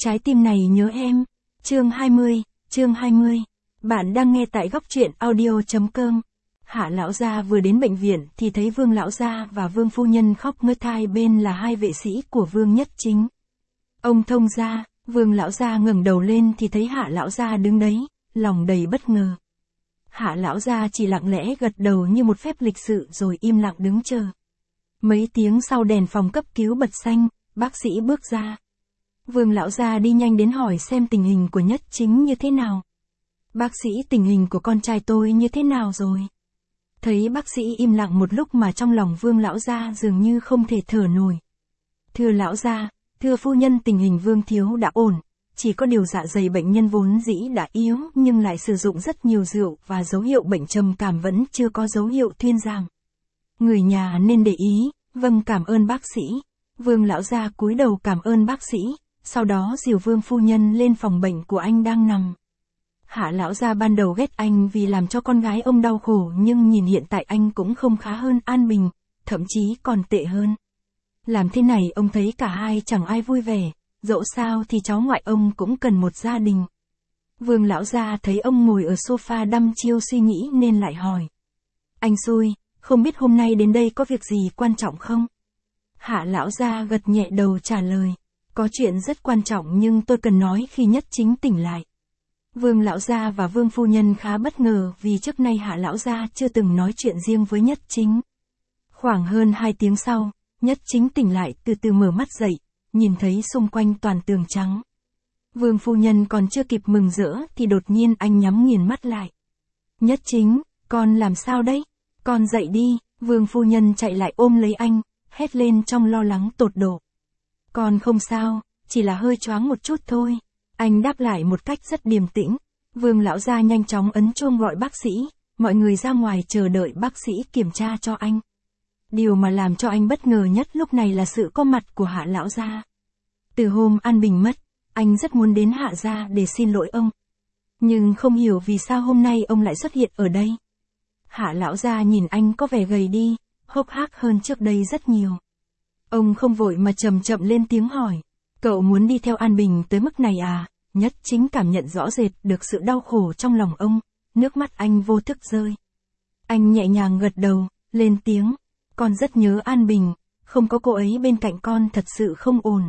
Trái tim này nhớ em. Chương 20. Bạn đang nghe tại góc truyện audio.com. Hạ lão gia vừa đến bệnh viện thì thấy Vương lão gia và Vương phu nhân khóc ngất, hai bên là hai vệ sĩ của Vương Nhất Chính. Ông thông gia, Vương lão gia ngẩng đầu lên thì thấy Hạ lão gia đứng đấy, lòng đầy bất ngờ. Hạ lão gia chỉ lặng lẽ gật đầu như một phép lịch sự rồi im lặng đứng chờ. Mấy tiếng sau đèn phòng cấp cứu bật xanh, bác sĩ bước ra. Vương lão gia đi nhanh đến hỏi xem tình hình của Nhất Chính như thế nào. Bác sĩ, tình hình của con trai tôi như thế nào rồi? Thấy bác sĩ im lặng một lúc mà trong lòng Vương lão gia dường như không thể thở nổi. Thưa lão gia, thưa phu nhân, tình hình Vương thiếu đã ổn, chỉ có điều dạ dày bệnh nhân vốn dĩ đã yếu nhưng lại sử dụng rất nhiều rượu và dấu hiệu bệnh trầm cảm vẫn chưa có dấu hiệu thuyên giảm. Người nhà nên để ý. Vâng, cảm ơn bác sĩ. Vương lão gia cúi đầu cảm ơn bác sĩ, sau đó dìu Vương phu nhân lên phòng bệnh của anh đang nằm. Hạ lão gia ban đầu ghét anh vì làm cho con gái ông đau khổ, nhưng nhìn hiện tại anh cũng không khá hơn An Bình, thậm chí còn tệ hơn. Làm thế này ông thấy cả hai chẳng ai vui vẻ, dẫu sao thì cháu ngoại ông cũng cần một gia đình. Vương lão gia thấy ông ngồi ở sofa đăm chiêu suy nghĩ nên lại hỏi. Anh xui, không biết hôm nay đến đây có việc gì quan trọng không? Hạ lão gia gật nhẹ đầu trả lời. Có chuyện rất quan trọng nhưng tôi cần nói khi Nhất Chính tỉnh lại. Vương lão gia và Vương phu nhân khá bất ngờ vì trước nay Hạ lão gia chưa từng nói chuyện riêng với Nhất Chính. Khoảng hơn 2 tiếng sau, Nhất Chính tỉnh lại, từ từ mở mắt dậy, nhìn thấy xung quanh toàn tường trắng. Vương phu nhân còn chưa kịp mừng rỡ thì đột nhiên anh nhắm nghiền mắt lại. Nhất Chính, con làm sao đấy? Con dậy đi. Vương phu nhân chạy lại ôm lấy anh, hét lên trong lo lắng tột độ. Con không sao, chỉ là hơi choáng một chút thôi. Anh đáp lại một cách rất điềm tĩnh. Vương lão gia nhanh chóng ấn chuông gọi bác sĩ, mọi người ra ngoài chờ đợi bác sĩ kiểm tra cho anh. Điều mà làm cho anh bất ngờ nhất lúc này là sự có mặt của Hạ lão gia. Từ hôm An Bình mất, anh rất muốn đến Hạ gia để xin lỗi ông. Nhưng không hiểu vì sao hôm nay ông lại xuất hiện ở đây. Hạ lão gia nhìn anh có vẻ gầy đi, hốc hác hơn trước đây rất nhiều. Ông không vội mà chậm chậm lên tiếng hỏi. Cậu muốn đi theo An Bình tới mức này à? Nhất Chính cảm nhận rõ rệt được sự đau khổ trong lòng ông, nước mắt anh vô thức rơi. Anh nhẹ nhàng gật đầu, lên tiếng. Con rất nhớ An Bình, không có cô ấy bên cạnh con thật sự không ổn.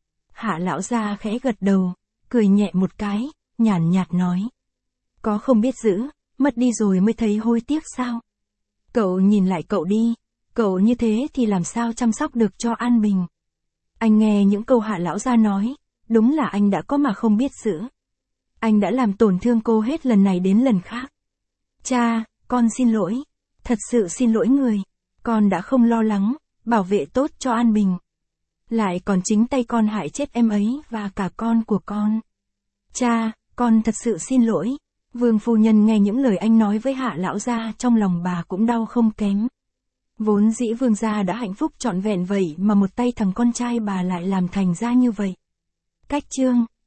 Hạ lão gia khẽ gật đầu, cười nhẹ một cái, nhàn nhạt nói. Có không biết giữ, mất đi rồi mới thấy hối tiếc sao? Cậu nhìn lại cậu đi, cậu như thế thì làm sao chăm sóc được cho An Bình? Anh nghe những câu Hạ lão gia nói, đúng là anh đã có mà không biết giữ. Anh đã làm tổn thương cô hết lần này đến lần khác. Cha, con xin lỗi, thật sự xin lỗi người. Con đã không lo lắng, bảo vệ tốt cho An Bình. Lại còn chính tay con hại chết em ấy và cả con của con. Cha, con thật sự xin lỗi. Vương phu nhân nghe những lời anh nói với Hạ lão gia, trong lòng bà cũng đau không kém. Vốn dĩ Vương gia đã hạnh phúc trọn vẹn vậy mà một tay thằng con trai bà lại làm thành ra như vậy. Cách chương